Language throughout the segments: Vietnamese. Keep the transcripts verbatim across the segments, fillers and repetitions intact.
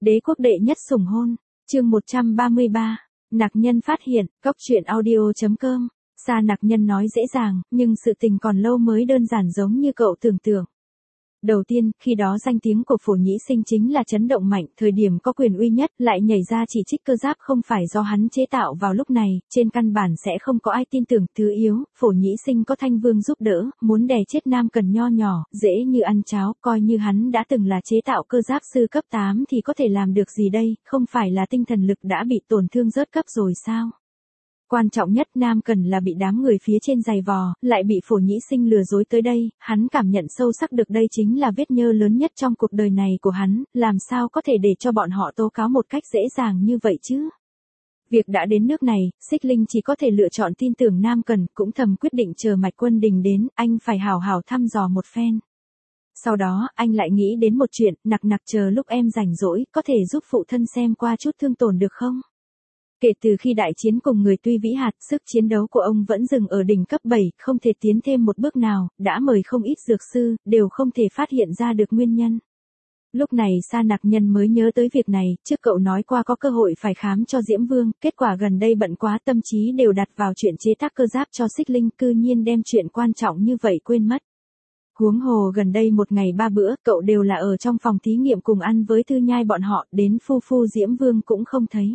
Đế quốc đệ nhất sủng hôn, chương một trăm ba mươi ba, nặc nhân phát hiện, cóc truyện audio.com, Sa nặc nhân nói dễ dàng, nhưng sự tình còn lâu mới đơn giản giống như cậu tưởng tượng. Đầu tiên, khi đó danh tiếng của Phổ Nhĩ Sinh chính là chấn động mạnh, thời điểm có quyền uy nhất, lại nhảy ra chỉ trích cơ giáp không phải do hắn chế tạo vào lúc này, trên căn bản sẽ không có ai tin tưởng. Thứ yếu, Phổ Nhĩ Sinh có Thanh Vương giúp đỡ, muốn đè chết Nam Cần nho nhỏ, dễ như ăn cháo, coi như hắn đã từng là chế tạo cơ giáp sư cấp tám thì có thể làm được gì đây, không phải là tinh thần lực đã bị tổn thương rớt cấp rồi sao? Quan trọng nhất, Nam Cần là bị đám người phía trên giày vò, lại bị Phổ Nhĩ Sinh lừa dối tới đây, hắn cảm nhận sâu sắc được đây chính là vết nhơ lớn nhất trong cuộc đời này của hắn, làm sao có thể để cho bọn họ tố cáo một cách dễ dàng như vậy chứ? Việc đã đến nước này, Xích Linh chỉ có thể lựa chọn tin tưởng Nam Cần, cũng thầm quyết định chờ Mạch Quân Đình đến, anh phải hào hào thăm dò một phen. Sau đó, anh lại nghĩ đến một chuyện, nặc nặc chờ lúc em rảnh rỗi, có thể giúp phụ thân xem qua chút thương tổn được không? Kể từ khi đại chiến cùng người Tuy Vĩ Hạt, sức chiến đấu của ông vẫn dừng ở đỉnh cấp bảy, không thể tiến thêm một bước nào, đã mời không ít dược sư, đều không thể phát hiện ra được nguyên nhân. Lúc này Sa nặc nhân mới nhớ tới việc này, trước cậu nói qua có cơ hội phải khám cho Diễm Vương, kết quả gần đây bận quá tâm trí đều đặt vào chuyện chế tác cơ giáp cho Xích Linh, cư nhiên đem chuyện quan trọng như vậy quên mất. Huống hồ gần đây một ngày ba bữa, cậu đều là ở trong phòng thí nghiệm cùng ăn với Thư Nhai bọn họ, đến phu phu Diễm Vương cũng không thấy.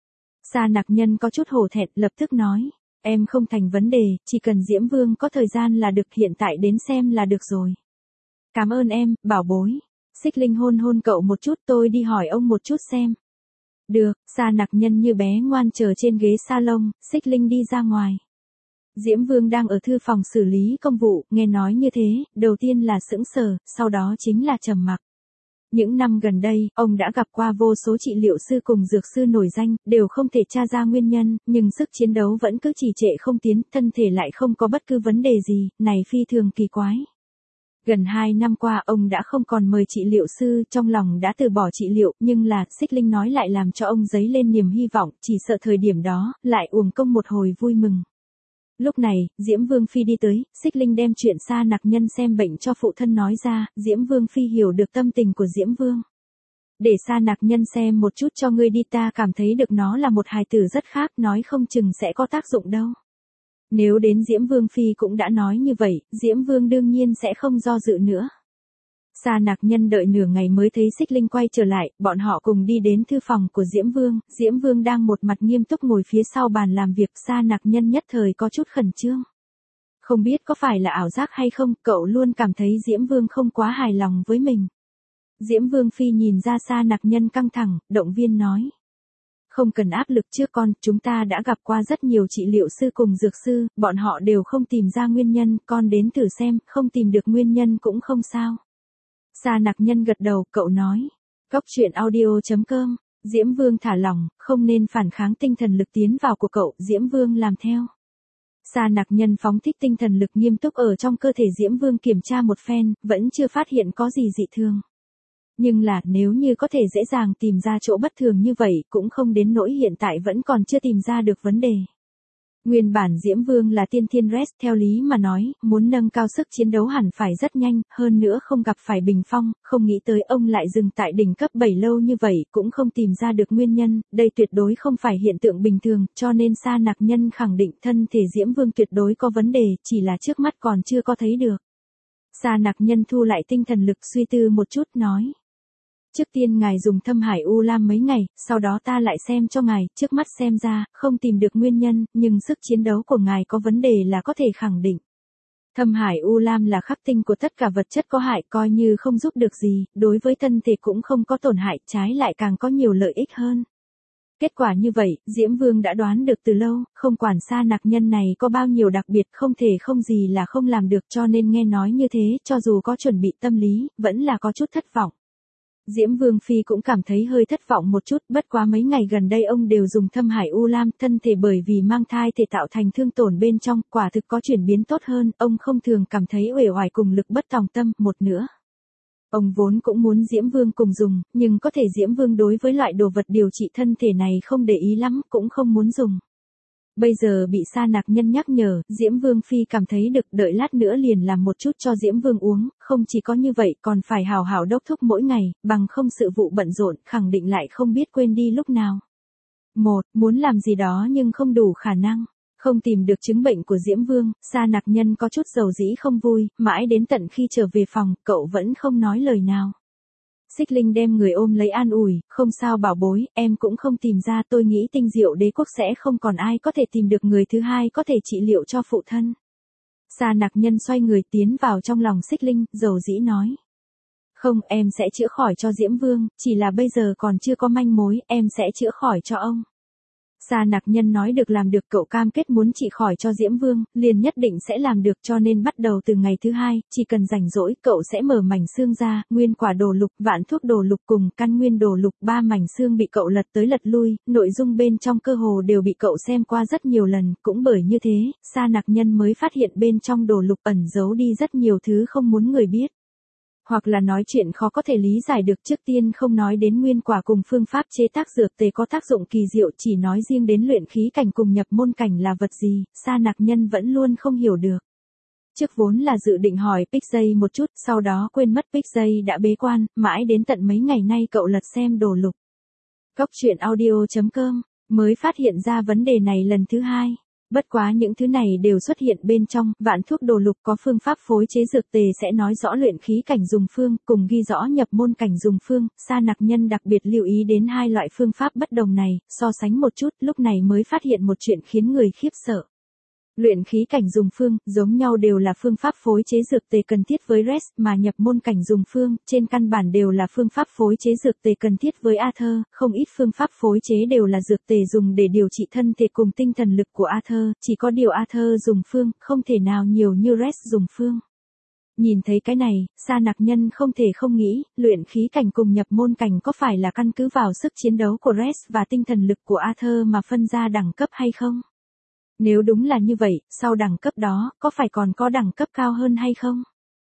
Sa nặc nhân có chút hổ thẹn, lập tức nói, em không thành vấn đề, chỉ cần Diễm Vương có thời gian là được, hiện tại đến xem là được rồi. Cảm ơn em, bảo bối. Xích Linh hôn hôn cậu một chút, tôi đi hỏi ông một chút xem. Được, Sa nặc nhân như bé ngoan chờ trên ghế salon, Xích Linh đi ra ngoài. Diễm Vương đang ở thư phòng xử lý công vụ, nghe nói như thế, đầu tiên là sững sờ, sau đó chính là trầm mặc. Những năm gần đây, ông đã gặp qua vô số trị liệu sư cùng dược sư nổi danh, đều không thể tra ra nguyên nhân, nhưng sức chiến đấu vẫn cứ trì trệ không tiến, thân thể lại không có bất cứ vấn đề gì, này phi thường kỳ quái. Gần hai năm qua ông đã không còn mời trị liệu sư, trong lòng đã từ bỏ trị liệu, nhưng là, Xích Linh nói lại làm cho ông dấy lên niềm hy vọng, chỉ sợ thời điểm đó, lại uổng công một hồi vui mừng. Lúc này, Diễm Vương Phi đi tới, Xích Linh đem chuyện Sa nặc nhân xem bệnh cho phụ thân nói ra, Diễm Vương Phi hiểu được tâm tình của Diễm Vương. Để Sa nặc nhân xem một chút cho ngươi đi, ta cảm thấy được nó là một hài tử rất khác, nói không chừng sẽ có tác dụng đâu. Nếu đến Diễm Vương Phi cũng đã nói như vậy, Diễm Vương đương nhiên sẽ không do dự nữa. Sa nặc nhân đợi nửa ngày mới thấy Xích Linh quay trở lại, bọn họ cùng đi đến thư phòng của Diễm Vương, Diễm Vương đang một mặt nghiêm túc ngồi phía sau bàn làm việc, Sa nặc nhân nhất thời có chút khẩn trương. Không biết có phải là ảo giác hay không, cậu luôn cảm thấy Diễm Vương không quá hài lòng với mình. Diễm Vương Phi nhìn ra Sa nặc nhân căng thẳng, động viên nói. Không cần áp lực trước con, chúng ta đã gặp qua rất nhiều trị liệu sư cùng dược sư, bọn họ đều không tìm ra nguyên nhân, con đến thử xem, không tìm được nguyên nhân cũng không sao. Sa nặc nhân gật đầu, cậu nói. Cóc truyện audio.com, Diễm Vương thả lỏng, không nên phản kháng tinh thần lực tiến vào của cậu, Diễm Vương làm theo. Sa nặc nhân phóng thích tinh thần lực nghiêm túc ở trong cơ thể Diễm Vương kiểm tra một phen, vẫn chưa phát hiện có gì dị thường. Nhưng là, nếu như có thể dễ dàng tìm ra chỗ bất thường như vậy, cũng không đến nỗi hiện tại vẫn còn chưa tìm ra được vấn đề. Nguyên bản Diễm Vương là tiên thiên rest, theo lý mà nói, muốn nâng cao sức chiến đấu hẳn phải rất nhanh, hơn nữa không gặp phải bình phong, không nghĩ tới ông lại dừng tại đỉnh cấp bảy lâu như vậy, cũng không tìm ra được nguyên nhân, đây tuyệt đối không phải hiện tượng bình thường, cho nên Sa nặc nhân khẳng định thân thể Diễm Vương tuyệt đối có vấn đề, chỉ là trước mắt còn chưa có thấy được. Sa nặc nhân thu lại tinh thần lực suy tư một chút nói. Trước tiên ngài dùng thâm hải u lam mấy ngày, sau đó ta lại xem cho ngài, trước mắt xem ra, không tìm được nguyên nhân, nhưng sức chiến đấu của ngài có vấn đề là có thể khẳng định. Thâm hải u lam là khắc tinh của tất cả vật chất có hại, coi như không giúp được gì, đối với thân thể cũng không có tổn hại, trái lại càng có nhiều lợi ích hơn. Kết quả như vậy, Diễm Vương đã đoán được từ lâu, không quản Sa nặc nhân này có bao nhiêu đặc biệt, không thể không gì là không làm được, cho nên nghe nói như thế, cho dù có chuẩn bị tâm lý, vẫn là có chút thất vọng. Diễm Vương Phi cũng cảm thấy hơi thất vọng một chút, bất quá mấy ngày gần đây ông đều dùng thâm hải u lam, thân thể bởi vì mang thai thể tạo thành thương tổn bên trong, quả thực có chuyển biến tốt hơn, ông không thường cảm thấy uể oải cùng lực bất tòng tâm, một nữa. Ông vốn cũng muốn Diễm Vương cùng dùng, nhưng có thể Diễm Vương đối với loại đồ vật điều trị thân thể này không để ý lắm, cũng không muốn dùng. Bây giờ bị Sa Nặc Nhân nhắc nhở, Diễm Vương Phi cảm thấy được, đợi lát nữa liền làm một chút cho Diễm Vương uống, không chỉ có như vậy còn phải hào hào đốc thúc mỗi ngày, bằng không sự vụ bận rộn, khẳng định lại không biết quên đi lúc nào. Một, muốn làm gì đó nhưng không đủ khả năng. Không tìm được chứng bệnh của Diễm Vương, Sa Nặc Nhân có chút dầu dĩ không vui, mãi đến tận khi trở về phòng, cậu vẫn không nói lời nào. Xích Linh đem người ôm lấy an ủi, không sao bảo bối, em cũng không tìm ra, tôi nghĩ Tinh Diệu Đế quốc sẽ không còn ai có thể tìm được người thứ hai có thể trị liệu cho phụ thân. Sa Nặc Nhân xoay người tiến vào trong lòng Xích Linh, dầu dĩ nói. Không, em sẽ chữa khỏi cho Diễm Vương, chỉ là bây giờ còn chưa có manh mối, em sẽ chữa khỏi cho ông. Sa Nặc Nhân nói được làm được, cậu cam kết muốn trị khỏi cho Diễm Vương, liền nhất định sẽ làm được, cho nên bắt đầu từ ngày thứ hai, chỉ cần rảnh rỗi, cậu sẽ mở mảnh xương ra, nguyên quả đồ lục, vạn thuốc đồ lục cùng căn nguyên đồ lục, ba mảnh xương bị cậu lật tới lật lui, nội dung bên trong cơ hồ đều bị cậu xem qua rất nhiều lần, cũng bởi như thế, Sa Nặc Nhân mới phát hiện bên trong đồ lục ẩn giấu đi rất nhiều thứ không muốn người biết. Hoặc là nói chuyện khó có thể lý giải được, trước tiên không nói đến nguyên quả cùng phương pháp chế tác dược tề có tác dụng kỳ diệu, chỉ nói riêng đến luyện khí cảnh cùng nhập môn cảnh là vật gì, Sa Nặc Nhân vẫn luôn không hiểu được. Trước vốn là dự định hỏi Pixay một chút, sau đó quên mất Pixay đã bế quan, mãi đến tận mấy ngày nay cậu lật xem đồ lục. Cóc truyện audio chấm com mới phát hiện ra vấn đề này lần thứ hai. Bất quá những thứ này đều xuất hiện bên trong, vạn thuốc đồ lục có phương pháp phối chế dược tề sẽ nói rõ luyện khí cảnh dùng phương, cùng ghi rõ nhập môn cảnh dùng phương, Sa Nặc Nhân đặc biệt lưu ý đến hai loại phương pháp bất đồng này, so sánh một chút, lúc này mới phát hiện một chuyện khiến người khiếp sợ. Luyện khí cảnh dùng phương, giống nhau đều là phương pháp phối chế dược tề cần thiết với Res, mà nhập môn cảnh dùng phương, trên căn bản đều là phương pháp phối chế dược tề cần thiết với Arthur, không ít phương pháp phối chế đều là dược tề dùng để điều trị thân thể cùng tinh thần lực của Arthur, chỉ có điều Arthur dùng phương, không thể nào nhiều như Res dùng phương. Nhìn thấy cái này, Sa Nặc Nhân không thể không nghĩ, luyện khí cảnh cùng nhập môn cảnh có phải là căn cứ vào sức chiến đấu của Res và tinh thần lực của Arthur mà phân ra đẳng cấp hay không? Nếu đúng là như vậy, sau đẳng cấp đó, có phải còn có đẳng cấp cao hơn hay không?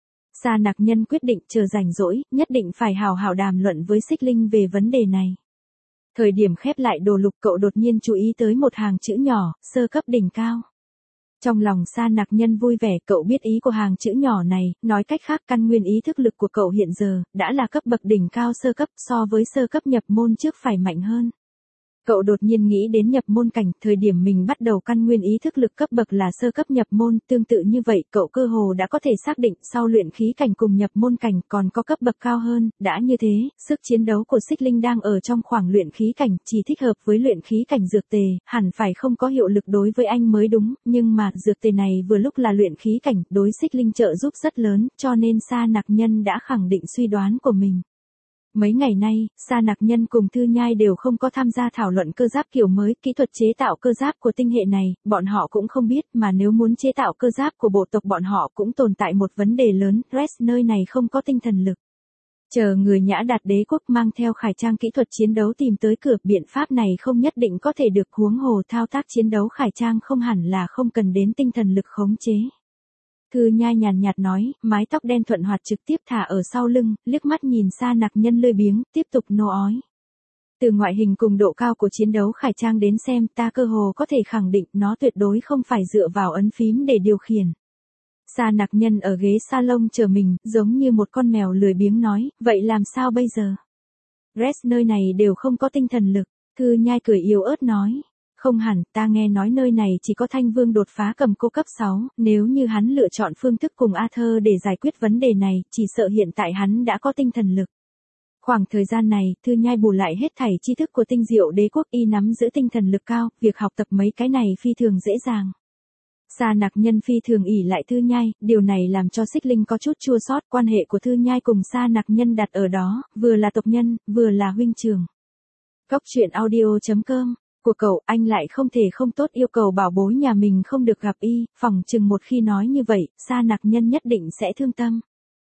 Sa Nặc Nhân quyết định chờ rảnh rỗi, nhất định phải hào hào đàm luận với Xích Linh về vấn đề này. Thời điểm khép lại đồ lục, cậu đột nhiên chú ý tới một hàng chữ nhỏ, sơ cấp đỉnh cao. Trong lòng Sa Nặc Nhân vui vẻ, cậu biết ý của hàng chữ nhỏ này, nói cách khác căn nguyên ý thức lực của cậu hiện giờ, đã là cấp bậc đỉnh cao sơ cấp, so với sơ cấp nhập môn trước phải mạnh hơn. Cậu đột nhiên nghĩ đến nhập môn cảnh, thời điểm mình bắt đầu căn nguyên ý thức lực cấp bậc là sơ cấp nhập môn, tương tự như vậy, cậu cơ hồ đã có thể xác định sau luyện khí cảnh cùng nhập môn cảnh còn có cấp bậc cao hơn, đã như thế, sức chiến đấu của Xích Linh đang ở trong khoảng luyện khí cảnh, chỉ thích hợp với luyện khí cảnh dược tề, hẳn phải không có hiệu lực đối với anh mới đúng, nhưng mà dược tề này vừa lúc là luyện khí cảnh, đối Xích Linh trợ giúp rất lớn, cho nên Sa Nặc Nhân đã khẳng định suy đoán của mình. Mấy ngày nay, Sa Nặc Nhân cùng Thư Nhai đều không có tham gia thảo luận cơ giáp kiểu mới, kỹ thuật chế tạo cơ giáp của tinh hệ này, bọn họ cũng không biết, mà nếu muốn chế tạo cơ giáp của bộ tộc bọn họ cũng tồn tại một vấn đề lớn, Res nơi này không có tinh thần lực. Chờ người Nhã Đạt Đế quốc mang theo khải trang kỹ thuật chiến đấu tìm tới cửa, biện pháp này không nhất định có thể được, huống hồ thao tác chiến đấu khải trang không hẳn là không cần đến tinh thần lực khống chế. Thư Nhai nhàn nhạt nói, mái tóc đen thuận hoạt trực tiếp thả ở sau lưng, liếc mắt nhìn Sa Nặc Nhân lười biếng, tiếp tục nô ói. Từ ngoại hình cùng độ cao của chiến đấu khải trang đến xem, ta cơ hồ có thể khẳng định nó tuyệt đối không phải dựa vào ấn phím để điều khiển. Sa Nặc Nhân ở ghế salon chờ mình, giống như một con mèo lười biếng nói, vậy làm sao bây giờ? Res nơi này đều không có tinh thần lực, Thư Nhai cười yếu ớt nói. Không hẳn, ta nghe nói nơi này chỉ có Thanh Vương đột phá cầm cô cấp sáu, nếu như hắn lựa chọn phương thức cùng Arthur để giải quyết vấn đề này, chỉ sợ hiện tại hắn đã có tinh thần lực. Khoảng thời gian này, Thư Nhai bù lại hết thảy tri thức của Tinh Diệu Đế quốc, y nắm giữ tinh thần lực cao, việc học tập mấy cái này phi thường dễ dàng. Sa Nặc Nhân phi thường ỷ lại Thư Nhai, điều này làm cho Xích Linh có chút chua xót, quan hệ của Thư Nhai cùng Sa Nặc Nhân đặt ở đó, vừa là tộc nhân, vừa là huynh trưởng. Cóc truyện audio chấm com của cậu, anh lại không thể không tốt yêu cầu bảo bối nhà mình không được gặp y, phỏng chừng một khi nói như vậy, Sa Nặc Nhân nhất định sẽ thương tâm.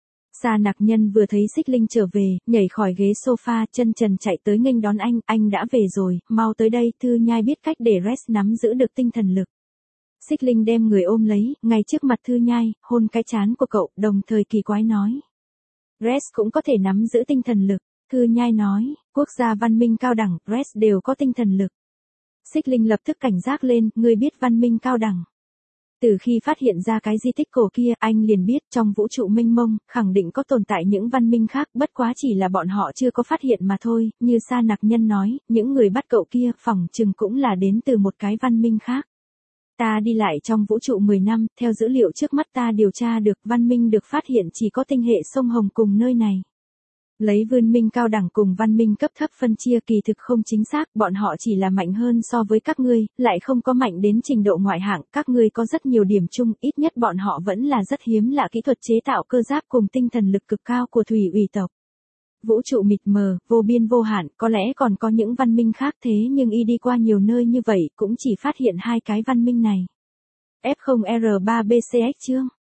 Sa Nặc Nhân vừa thấy Xích Linh trở về, nhảy khỏi ghế sofa, chân trần chạy tới nghênh đón anh, anh đã về rồi, mau tới đây, Thư Nhai biết cách để Res nắm giữ được tinh thần lực. Xích Linh đem người ôm lấy, ngay trước mặt Thư Nhai, hôn cái trán của cậu, đồng thời kỳ quái nói. Res cũng có thể nắm giữ tinh thần lực, Thư Nhai nói, quốc gia văn minh cao đẳng, Res đều có tinh thần lực. Xích Linh lập tức cảnh giác lên, ngươi biết văn minh cao đẳng. Từ khi phát hiện ra cái di tích cổ kia, anh liền biết trong vũ trụ mênh mông, khẳng định có tồn tại những văn minh khác, bất quá chỉ là bọn họ chưa có phát hiện mà thôi, như Sa Nặc Nhân nói, những người bắt cậu kia, phỏng chừng cũng là đến từ một cái văn minh khác. Ta đi lại trong vũ trụ mười năm, theo dữ liệu trước mắt ta điều tra được, văn minh được phát hiện chỉ có tinh hệ sông Hồng cùng nơi này. Lấy văn minh cao đẳng cùng văn minh cấp thấp phân chia kỳ thực không chính xác, bọn họ chỉ là mạnh hơn so với các ngươi, lại không có mạnh đến trình độ ngoại hạng, các ngươi có rất nhiều điểm chung, ít nhất bọn họ vẫn là rất hiếm lạ kỹ thuật chế tạo cơ giáp cùng tinh thần lực cực cao của thủy ủy tộc. Vũ trụ mịt mờ, vô biên vô hạn, có lẽ còn có những văn minh khác thế nhưng y đi qua nhiều nơi như vậy cũng chỉ phát hiện hai cái văn minh này. F không R ba B C X chương